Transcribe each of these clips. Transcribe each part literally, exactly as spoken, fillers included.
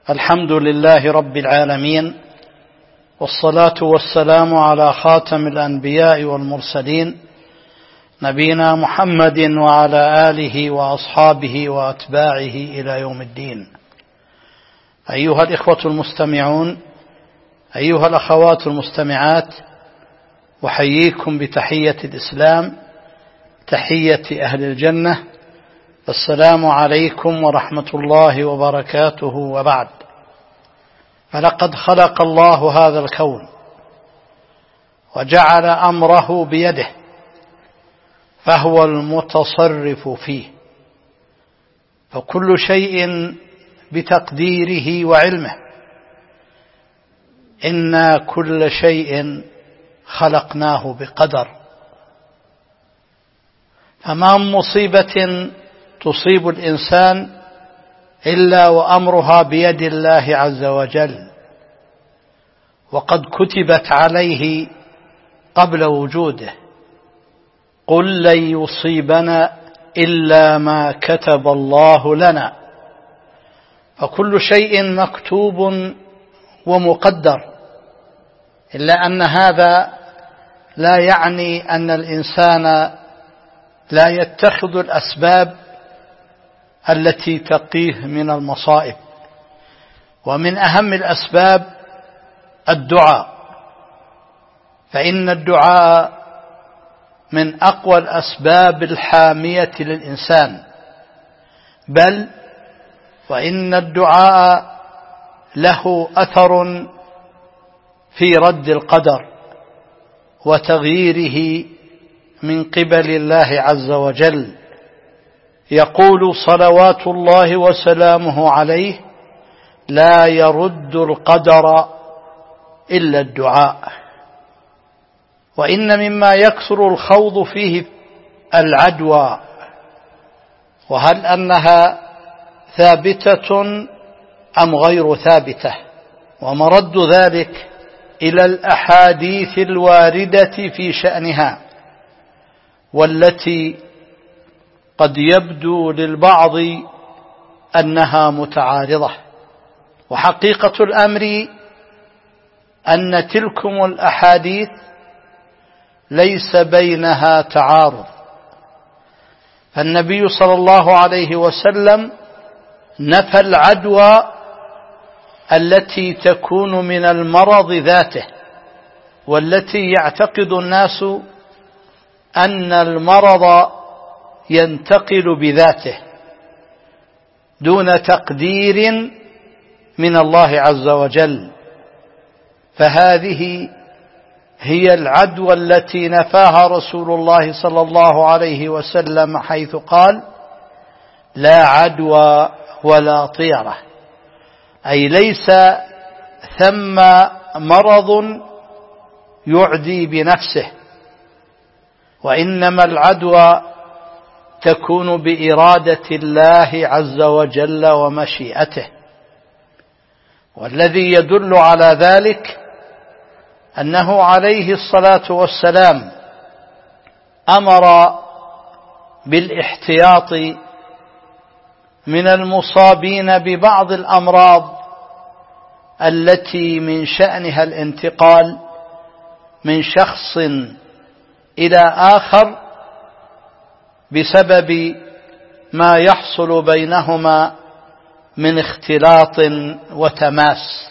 الحمد لله رب العالمين، والصلاة والسلام على خاتم الأنبياء والمرسلين نبينا محمد وعلى آله وأصحابه وأتباعه إلى يوم الدين. أيها الإخوة المستمعون، أيها الأخوات المستمعات، أحييكم بتحية الإسلام، تحية أهل الجنة. السلام عليكم ورحمة الله وبركاته. وبعد، فلقد خلق الله هذا الكون وجعل أمره بيده، فهو المتصرف فيه، فكل شيء بتقديره وعلمه. إنا كل شيء خلقناه بقدر، فما من مصيبة تصيب الإنسان إلا وأمرها بيد الله عز وجل، وقد كتبت عليه قبل وجوده. قل لن يصيبنا إلا ما كتب الله لنا، فكل شيء مكتوب ومقدر، إلا أن هذا لا يعني أن الإنسان لا يتخذ الأسباب التي تقيه من المصائب. ومن أهم الأسباب الدعاء، فإن الدعاء من أقوى الأسباب الحامية للإنسان، بل وإن الدعاء له أثر في رد القدر وتغييره من قبل الله عز وجل. يقول صلوات الله وسلامه عليه: لا يرد القدر إلا الدعاء. وإن مما يكثر الخوض فيه العدوى، وهل أنها ثابتة أم غير ثابتة، ومرد ذلك إلى الأحاديث الواردة في شأنها، والتي قد يبدو للبعض أنها متعارضة. وحقيقة الأمر أن تلكم الأحاديث ليس بينها تعارض، فالنبي صلى الله عليه وسلم نفى العدوى التي تكون من المرض ذاته، والتي يعتقد الناس أن المرض ينتقل بذاته دون تقدير من الله عز وجل. فهذه هي العدوى التي نفاها رسول الله صلى الله عليه وسلم، حيث قال: لا عدوى ولا طيرة، أي ليس ثم مرض يعدي بنفسه، وإنما العدوى تكون بإرادة الله عز وجل ومشيئته. والذي يدل على ذلك أنه عليه الصلاة والسلام أمر بالاحتياط من المصابين ببعض الأمراض التي من شأنها الانتقال من شخص إلى آخر بسبب ما يحصل بينهما من اختلاط وتماس.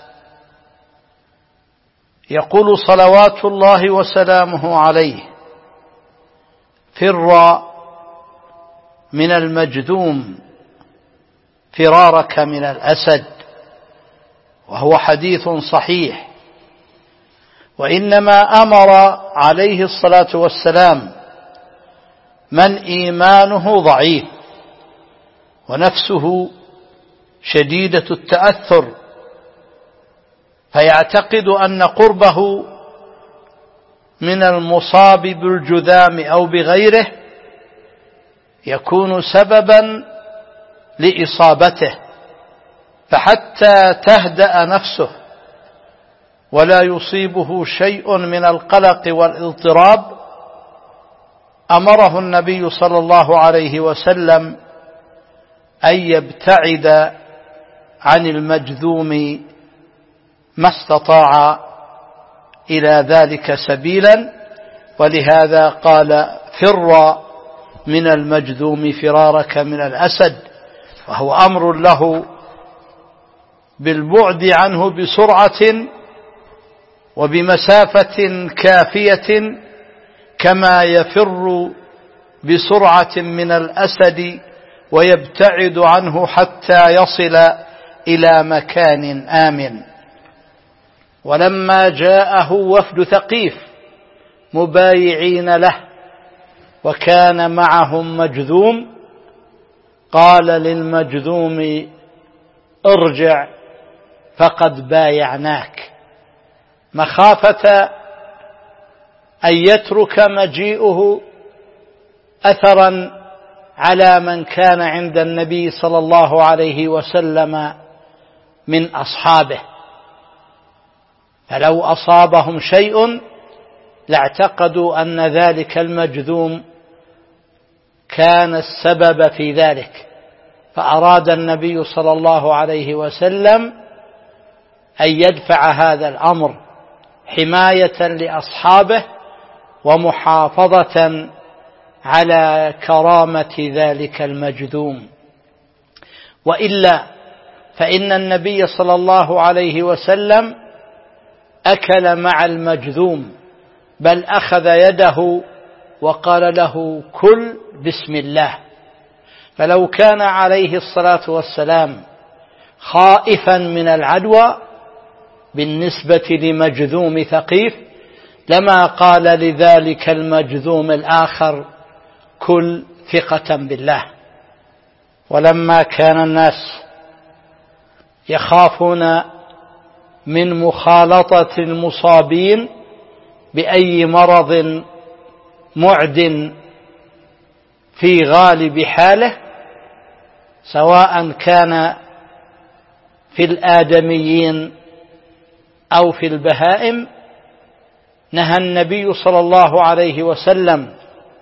يقول صلوات الله وسلامه عليه: فر من المجذوم فرارك من الأسد، وهو حديث صحيح. وإنما أمر عليه الصلاة والسلام من إيمانه ضعيف ونفسه شديدة التأثر، فيعتقد أن قربه من المصاب بالجذام أو بغيره يكون سببا لإصابته، فحتى تهدأ نفسه ولا يصيبه شيء من القلق والاضطراب، أمره النبي صلى الله عليه وسلم أن يبتعد عن المجذوم ما استطاع إلى ذلك سبيلا، ولهذا قال فر من المجذوم فرارك من الأسد، وهو أمر له بالبعد عنه بسرعة وبمسافة كافية، كما يفر بسرعة من الأسد ويبتعد عنه حتى يصل إلى مكان آمن. ولما جاءه وفد ثقيف مبايعين له وكان معهم مجذوم، قال للمجذوم ارجع فقد بايعناك، مخافة أن يترك مجيئه أثرا على من كان عند النبي صلى الله عليه وسلم من أصحابه، فلو أصابهم شيء لاعتقدوا أن ذلك المجذوم كان السبب في ذلك، فأراد النبي صلى الله عليه وسلم أن يدفع هذا الأمر حماية لأصحابه ومحافظة على كرامة ذلك المجذوم. وإلا فإن النبي صلى الله عليه وسلم أكل مع المجذوم، بل أخذ يده وقال له كل بسم الله. فلو كان عليه الصلاة والسلام خائفا من العدوى بالنسبة لمجذوم ثقيف لما قال لذلك المجذوم الآخر كل ثقة بالله. ولما كان الناس يخافون من مخالطة المصابين بأي مرض معد في غالب حاله، سواء كان في الآدميين أو في البهائم، نهى النبي صلى الله عليه وسلم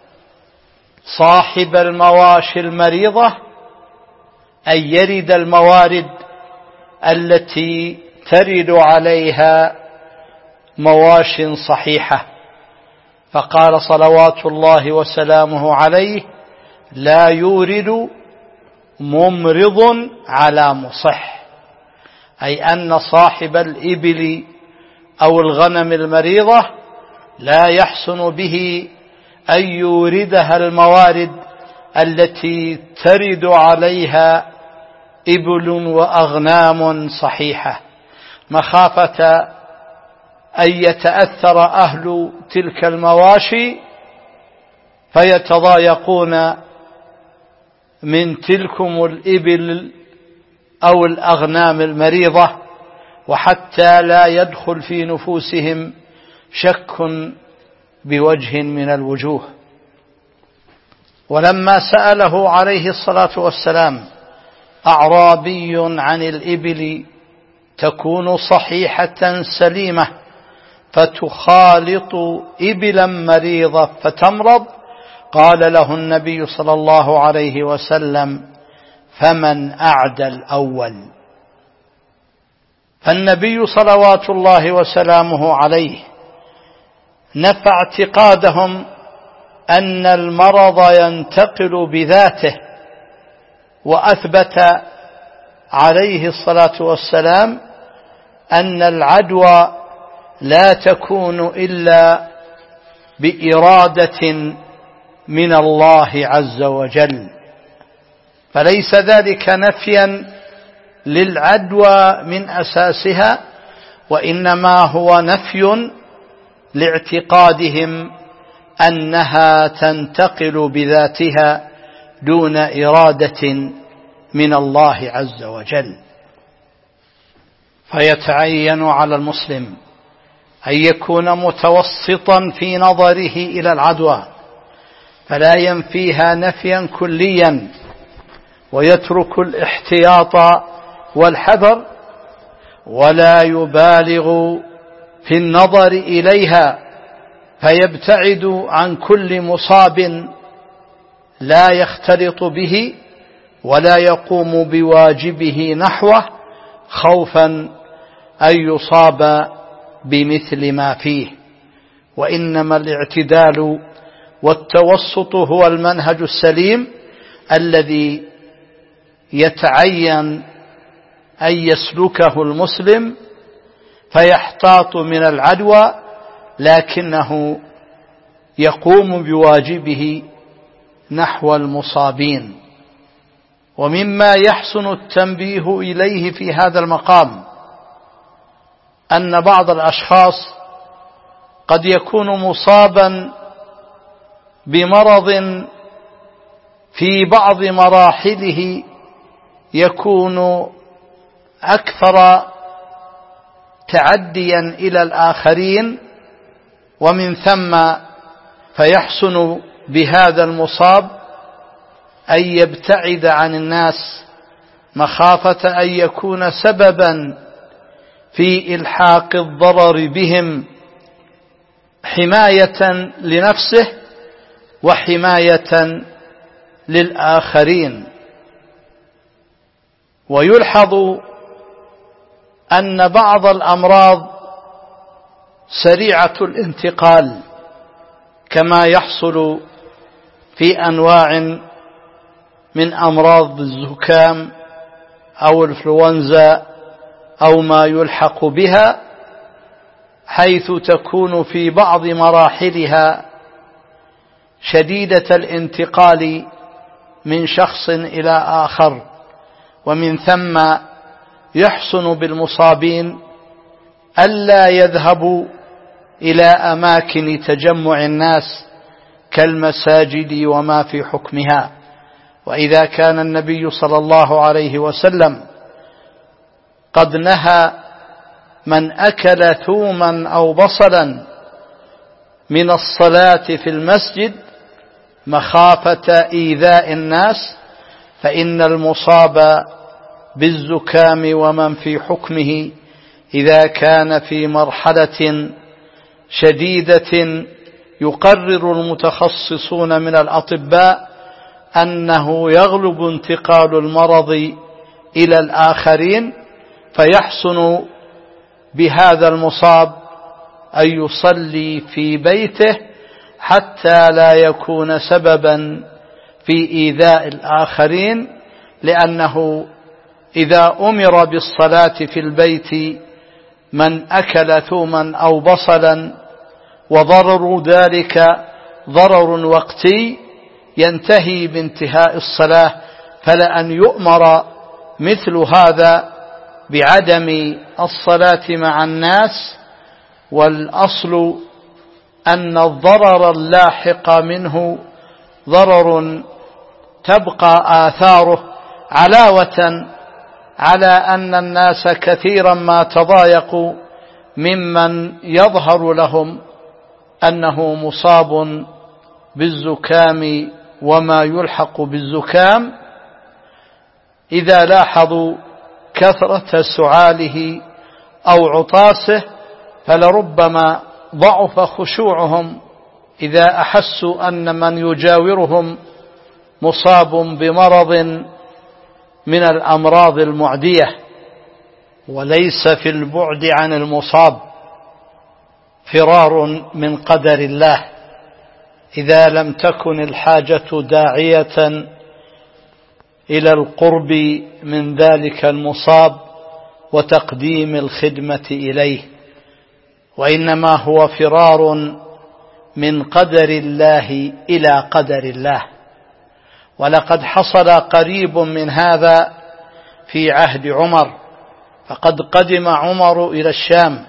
صاحب المواشي المريضة أن يرد الموارد التي ترد عليها مواش صحيحة، فقال صلوات الله وسلامه عليه لا يورد ممرض على مصح، أي أن صاحب الإبل أو الغنم المريضة لا يحسن به أن يوردها الموارد التي ترد عليها إبل وأغنام صحيحة، مخافة أن يتأثر أهل تلك المواشي فيتضايقون من تلكم الإبل أو الأغنام المريضة، وحتى لا يدخل في نفوسهم شك بوجه من الوجوه. ولما سأله عليه الصلاة والسلام أعرابي عن الإبل تكون صحيحة سليمة فتخالط إبلا مريضة فتمرض، قال له النبي صلى الله عليه وسلم فمن أعدى الأول. فالنبي صلوات الله وسلامه عليه نفى اعتقادهم أن المرض ينتقل بذاته، وأثبت عليه الصلاة والسلام أن العدوى لا تكون إلا بإرادة من الله عز وجل، فليس ذلك نفيا للعدوى من أساسها، وإنما هو نفي لاعتقادهم أنها تنتقل بذاتها دون إرادة من الله عز وجل. فيتعين على المسلم أن يكون متوسطا في نظره إلى العدوى، فلا ينفيها نفيا كليا ويترك الاحتياط والحذر، ولا يبالغ في النظر إليها فيبتعد عن كل مصاب لا يختلط به ولا يقوم بواجبه نحوه، خوفا أن يصاب بمثل ما فيه. وإنما الاعتدال والتوسط هو المنهج السليم الذي يتعين أن يسلكه المسلم فيحتاط من العدوى، لكنه يقوم بواجبه نحو المصابين. ومما يحسن التنبيه إليه في هذا المقام أن بعض الأشخاص قد يكون مصابا بمرض في بعض مراحله يكون أكثر تعديا إلى الآخرين، ومن ثم فيحسن بهذا المصاب أن يبتعد عن الناس مخافة أن يكون سببا في إلحاق الضرر بهم، حماية لنفسه وحماية للآخرين. ويلحظ أن بعض الأمراض سريعة الانتقال، كما يحصل في أنواع من أمراض الزكام أو الإنفلونزا أو ما يلحق بها، حيث تكون في بعض مراحلها شديدة الانتقال من شخص إلى آخر. ومن ثم يحسن بالمصابين ألا يذهبوا إلى أماكن تجمع الناس كالمساجد وما في حكمها. وإذا كان النبي صلى الله عليه وسلم قد نهى من أكل ثوما أو بصلا من الصلاة في المسجد مخافة إيذاء الناس، فإن المصاب بالزكام ومن في حكمه إذا كان في مرحلة شديدة يقرر المتخصصون من الأطباء أنه يغلب انتقال المرض إلى الآخرين، فيحسن بهذا المصاب أن يصلي في بيته حتى لا يكون سببا في إيذاء الآخرين، لأنه إذا أمر بالصلاة في البيت من أكل ثوما أو بصلا وضرر ذلك ضرر وقتي ينتهي بانتهاء الصلاة، فلأن يؤمر مثل هذا بعدم الصلاة مع الناس. والأصل أن الضرر اللاحق منه ضرر تبقى آثاره، علاوة على أن الناس كثيرا ما تضايقوا ممن يظهر لهم أنه مصاب بالزكام وما يلحق بالزكام، إذا لاحظوا كثرة سعاله أو عطاسه فلربما ضعف خشوعهم إذا أحسوا أن من يجاورهم مصاب بمرض من الأمراض المعدية. وليس في البعد عن المصاب فرار من قدر الله إذا لم تكن الحاجة داعية إلى القرب من ذلك المصاب وتقديم الخدمة إليه، وإنما هو فرار من قدر الله إلى قدر الله. ولقد حصل قريب من هذا في عهد عمر، فقد قدم عمر إلى الشام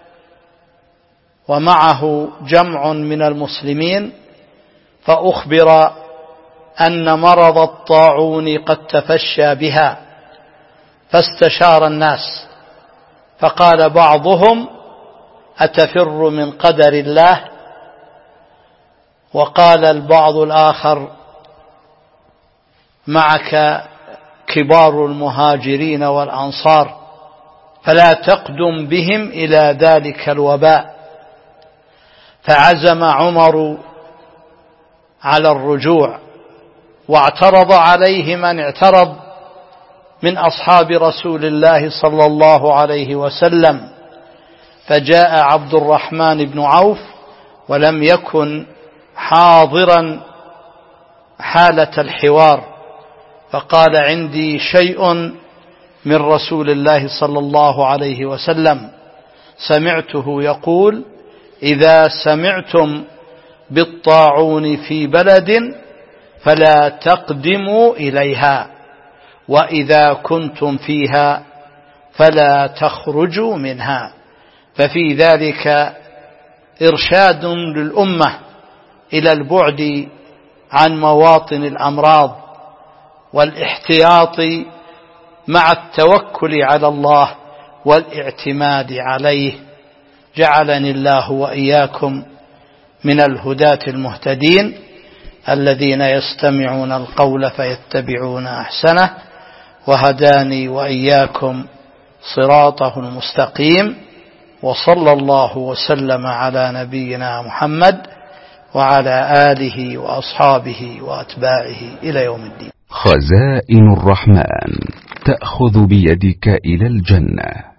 ومعه جمع من المسلمين، فأخبر أن مرض الطاعون قد تفشى بها، فاستشار الناس، فقال بعضهم أتفر من قدر الله، وقال البعض الآخر معك كبار المهاجرين والأنصار فلا تقدم بهم إلى ذلك الوباء. فعزم عمر على الرجوع، واعترض عليه من اعترض من أصحاب رسول الله صلى الله عليه وسلم، فجاء عبد الرحمن بن عوف ولم يكن حاضرا حالة الحوار، فقال: عندي شيء من رسول الله صلى الله عليه وسلم سمعته يقول: إذا سمعتم بالطاعون في بلد فلا تقدموا إليها، وإذا كنتم فيها فلا تخرجوا منها. ففي ذلك إرشاد للأمة إلى البعد عن مواطن الأمراض والاحتياط مع التوكل على الله والاعتماد عليه. جعلني الله وإياكم من الهداة المهتدين الذين يستمعون القول فيتبعون أحسنه، وهداني وإياكم صراطه المستقيم. وصلى الله وسلم على نبينا محمد وعلى آله وأصحابه وأتباعه إلى يوم الدين. خزائن الرحمن تأخذ بيدك إلى الجنة.